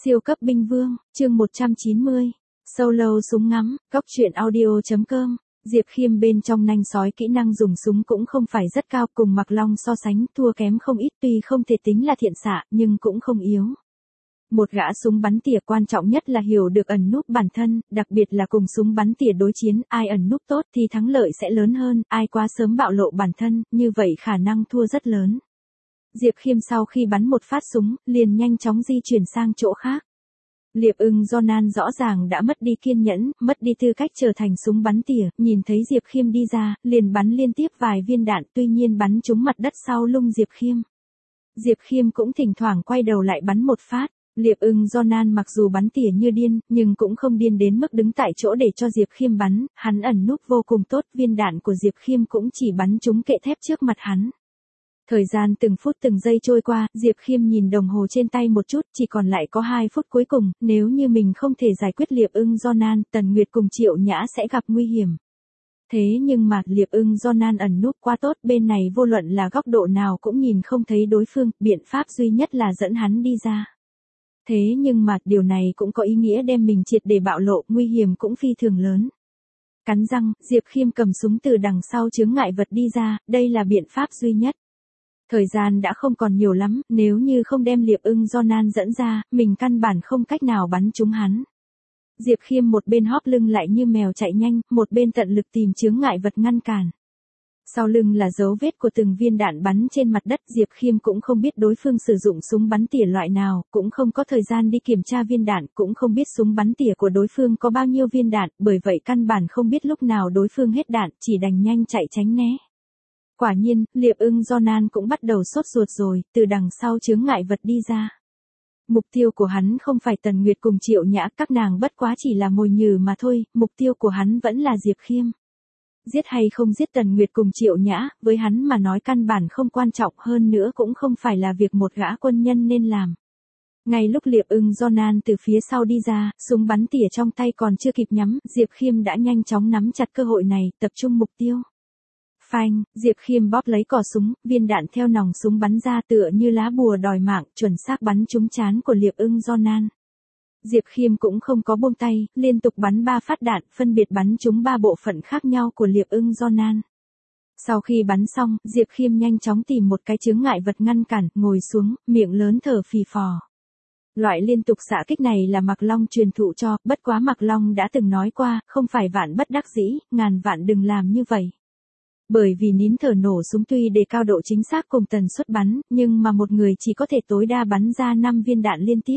Siêu cấp binh vương, chương 190. Solo súng ngắm, cóc truyện audio.com. Diệp Khiêm bên trong nanh sói kỹ năng dùng súng cũng không phải rất cao, cùng Mạc Long so sánh thua kém không ít, tuy không thể tính là thiện xạ, nhưng cũng không yếu. Một gã súng bắn tỉa quan trọng nhất là hiểu được ẩn núp bản thân, đặc biệt là cùng súng bắn tỉa đối chiến, ai ẩn núp tốt thì thắng lợi sẽ lớn hơn, ai quá sớm bạo lộ bản thân, như vậy khả năng thua rất lớn. Diệp Khiêm sau khi bắn một phát súng, liền nhanh chóng di chuyển sang chỗ khác. Liệp ưng Jonan rõ ràng đã mất đi kiên nhẫn, mất đi tư cách trở thành súng bắn tỉa, nhìn thấy Diệp Khiêm đi ra, liền bắn liên tiếp vài viên đạn, tuy nhiên bắn trúng mặt đất sau lưng Diệp Khiêm. Diệp Khiêm cũng thỉnh thoảng quay đầu lại bắn một phát. Liệp ưng Jonan mặc dù bắn tỉa như điên, nhưng cũng không điên đến mức đứng tại chỗ để cho Diệp Khiêm bắn, hắn ẩn núp vô cùng tốt, viên đạn của Diệp Khiêm cũng chỉ bắn trúng kệ thép trước mặt hắn. Thời gian từng phút từng giây trôi qua, Diệp Khiêm nhìn đồng hồ trên tay một chút, chỉ còn lại có 2 phút cuối cùng, nếu như mình không thể giải quyết Liệp ưng Jonan, Tần Nguyệt cùng Triệu Nhã sẽ gặp nguy hiểm. Thế nhưng mà, Liệp ưng Jonan ẩn núp quá tốt, bên này vô luận là góc độ nào cũng nhìn không thấy đối phương, biện pháp duy nhất là dẫn hắn đi ra. Thế nhưng mà, điều này cũng có ý nghĩa đem mình triệt để bạo lộ, nguy hiểm cũng phi thường lớn. Cắn răng, Diệp Khiêm cầm súng từ đằng sau chướng ngại vật đi ra, đây là biện pháp duy nhất. Thời gian đã không còn nhiều lắm, nếu như không đem Liệp ưng Jonan dẫn ra, mình căn bản không cách nào bắn trúng hắn. Diệp Khiêm một bên hóp lưng lại như mèo chạy nhanh, một bên tận lực tìm chướng ngại vật ngăn cản. Sau lưng là dấu vết của từng viên đạn bắn trên mặt đất, Diệp Khiêm cũng không biết đối phương sử dụng súng bắn tỉa loại nào, cũng không có thời gian đi kiểm tra viên đạn, cũng không biết súng bắn tỉa của đối phương có bao nhiêu viên đạn, bởi vậy căn bản không biết lúc nào đối phương hết đạn, chỉ đành nhanh chạy tránh né. Quả nhiên, Liệp ưng Jonan cũng bắt đầu sốt ruột rồi, từ đằng sau chướng ngại vật đi ra. Mục tiêu của hắn không phải Tần Nguyệt cùng Triệu Nhã, các nàng bất quá chỉ là mồi nhử mà thôi, mục tiêu của hắn vẫn là Diệp Khiêm. Giết hay không giết Tần Nguyệt cùng Triệu Nhã, với hắn mà nói căn bản không quan trọng, hơn nữa cũng không phải là việc một gã quân nhân nên làm. Ngay lúc Liệp ưng Jonan từ phía sau đi ra, súng bắn tỉa trong tay còn chưa kịp nhắm, Diệp Khiêm đã nhanh chóng nắm chặt cơ hội này, tập trung mục tiêu. Phanh, Diệp Khiêm bóp lấy cò súng, viên đạn theo nòng súng bắn ra tựa như lá bùa đòi mạng, chuẩn xác bắn trúng trán của Liệp ưng Jonan. Diệp Khiêm cũng không có buông tay, liên tục bắn 3 phát đạn, phân biệt bắn trúng 3 bộ phận khác nhau của Liệp ưng Jonan. Sau khi bắn xong, Diệp Khiêm nhanh chóng tìm một cái chướng ngại vật ngăn cản, ngồi xuống, miệng lớn thở phì phò. Loại liên tục xạ kích này là Mạc Long truyền thụ cho, bất quá Mạc Long đã từng nói qua, không phải vạn bất đắc dĩ, ngàn vạn đừng làm như vậy. Bởi vì nín thở nổ súng tuy đề cao độ chính xác cùng tần suất bắn, nhưng mà một người chỉ có thể tối đa bắn ra 5 viên đạn liên tiếp.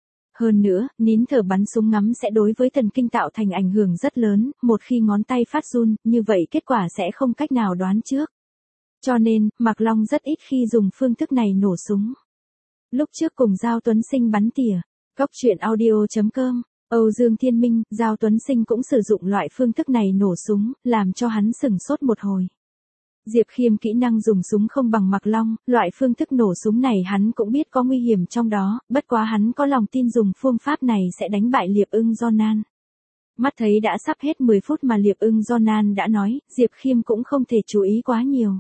Hơn nữa, nín thở bắn súng ngắm sẽ đối với thần kinh tạo thành ảnh hưởng rất lớn, một khi ngón tay phát run, như vậy kết quả sẽ không cách nào đoán trước. Cho nên, Mạc Long rất ít khi dùng phương thức này nổ súng. Lúc trước cùng Giao Tuấn Sinh bắn tỉa, cóc truyện audio.com, Âu Dương Thiên Minh, Giao Tuấn Sinh cũng sử dụng loại phương thức này nổ súng, làm cho hắn sửng sốt một hồi. Diệp Khiêm kỹ năng dùng súng không bằng Mạc Long, loại phương thức nổ súng này hắn cũng biết có nguy hiểm trong đó, bất quá hắn có lòng tin dùng phương pháp này sẽ đánh bại Liệp ưng Jonan. Mắt thấy đã sắp hết 10 phút mà Liệp ưng Jonan đã nói, Diệp Khiêm cũng không thể chú ý quá nhiều.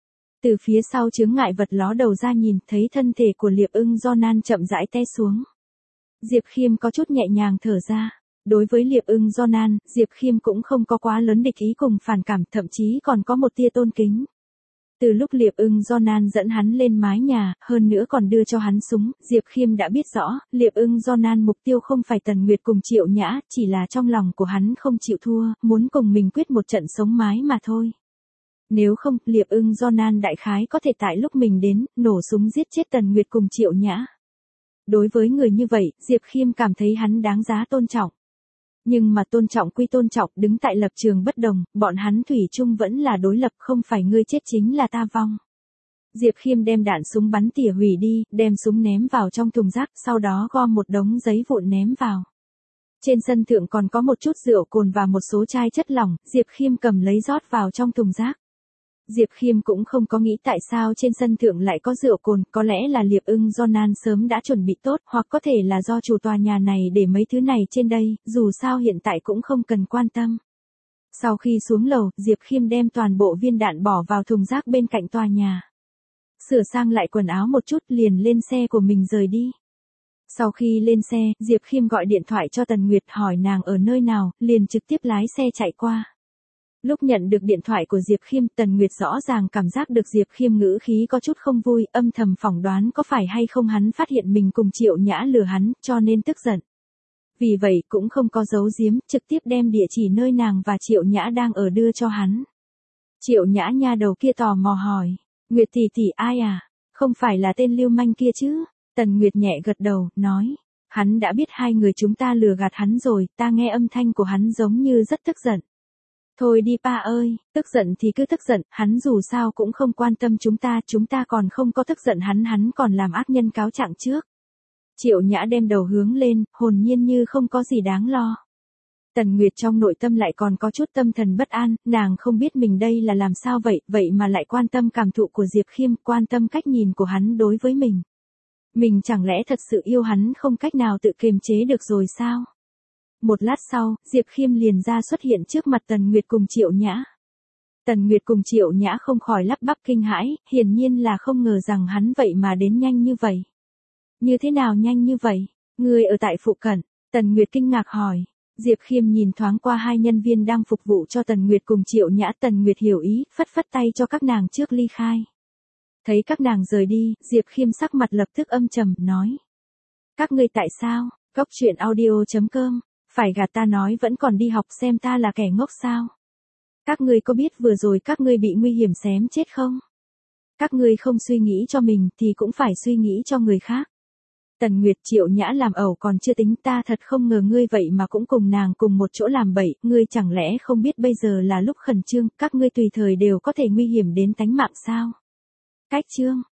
Từ phía sau chướng ngại vật ló đầu ra nhìn, thấy thân thể của Liệp ưng Jonan chậm rãi té xuống. Diệp Khiêm có chút nhẹ nhàng thở ra. Đối với Liệp ưng Jonan, Diệp Khiêm cũng không có quá lớn địch ý cùng phản cảm, thậm chí còn có một tia tôn kính. Từ lúc Liệp ưng Jonan dẫn hắn lên mái nhà, hơn nữa còn đưa cho hắn súng, Diệp Khiêm đã biết rõ, Liệp ưng Jonan mục tiêu không phải Tần Nguyệt cùng Triệu Nhã, chỉ là trong lòng của hắn không chịu thua, muốn cùng mình quyết một trận sống mái mà thôi. Nếu không, Liệp ưng Jonan đại khái có thể tại lúc mình đến, nổ súng giết chết Tần Nguyệt cùng Triệu Nhã. Đối với người như vậy, Diệp Khiêm cảm thấy hắn đáng giá tôn trọng. Nhưng mà tôn trọng quy tôn trọng, đứng tại lập trường bất đồng, bọn hắn thủy chung vẫn là đối lập, không phải ngươi chết chính là ta vong. Diệp Khiêm đem đạn súng bắn tỉa hủy đi, đem súng ném vào trong thùng rác, sau đó gom một đống giấy vụn ném vào. Trên sân thượng còn có một chút rượu cồn và một số chai chất lỏng, Diệp Khiêm cầm lấy rót vào trong thùng rác. Diệp Khiêm cũng không có nghĩ tại sao trên sân thượng lại có rượu cồn, có lẽ là Liệp ưng Jonan sớm đã chuẩn bị tốt, hoặc có thể là do chủ tòa nhà này để mấy thứ này trên đây, dù sao hiện tại cũng không cần quan tâm. Sau khi xuống lầu, Diệp Khiêm đem toàn bộ viên đạn bỏ vào thùng rác bên cạnh tòa nhà. Sửa sang lại quần áo một chút liền lên xe của mình rời đi. Sau khi lên xe, Diệp Khiêm gọi điện thoại cho Tần Nguyệt hỏi nàng ở nơi nào, liền trực tiếp lái xe chạy qua. Lúc nhận được điện thoại của Diệp Khiêm, Tần Nguyệt rõ ràng cảm giác được Diệp Khiêm ngữ khí có chút không vui, âm thầm phỏng đoán có phải hay không hắn phát hiện mình cùng Triệu Nhã lừa hắn, cho nên tức giận. Vì vậy cũng không có giấu giếm, trực tiếp đem địa chỉ nơi nàng và Triệu Nhã đang ở đưa cho hắn. Triệu Nhã nha đầu kia tò mò hỏi, Nguyệt tỷ tỷ ai à? Không phải là tên lưu manh kia chứ? Tần Nguyệt nhẹ gật đầu, nói, hắn đã biết hai người chúng ta lừa gạt hắn rồi, ta nghe âm thanh của hắn giống như rất tức giận. Thôi đi pa ơi, tức giận thì cứ tức giận, hắn dù sao cũng không quan tâm chúng ta còn không có tức giận hắn còn làm ác nhân cáo trạng trước. Triệu Nhã đem đầu hướng lên, hồn nhiên như không có gì đáng lo. Tần Nguyệt trong nội tâm lại còn có chút tâm thần bất an, nàng không biết mình đây là làm sao vậy mà lại quan tâm cảm thụ của Diệp Khiêm, quan tâm cách nhìn của hắn đối với mình. Mình chẳng lẽ thật sự yêu hắn không cách nào tự kiềm chế được rồi sao? Một lát sau, Diệp Khiêm liền ra xuất hiện trước mặt Tần Nguyệt cùng Triệu Nhã. Tần Nguyệt cùng Triệu Nhã không khỏi lắp bắp kinh hãi, hiển nhiên là không ngờ rằng hắn vậy mà đến nhanh như vậy. Như thế nào nhanh như vậy? Người ở tại phụ cận, Tần Nguyệt kinh ngạc hỏi. Diệp Khiêm nhìn thoáng qua hai nhân viên đang phục vụ cho Tần Nguyệt cùng Triệu Nhã, Tần Nguyệt hiểu ý, phất phất tay cho các nàng trước ly khai. Thấy các nàng rời đi, Diệp Khiêm sắc mặt lập tức âm trầm, nói. Các ngươi tại sao? Góc truyện audio.com, phải gạt ta nói vẫn còn đi học xem ta là kẻ ngốc sao? Các ngươi có biết vừa rồi các ngươi bị nguy hiểm xém chết không? Các ngươi không suy nghĩ cho mình thì cũng phải suy nghĩ cho người khác. Tần Nguyệt, Triệu Nhã làm ẩu còn chưa tính, ta thật không ngờ ngươi vậy mà cũng cùng nàng cùng một chỗ làm bậy, ngươi chẳng lẽ không biết bây giờ là lúc khẩn trương, các ngươi tùy thời đều có thể nguy hiểm đến tánh mạng sao? Cách chương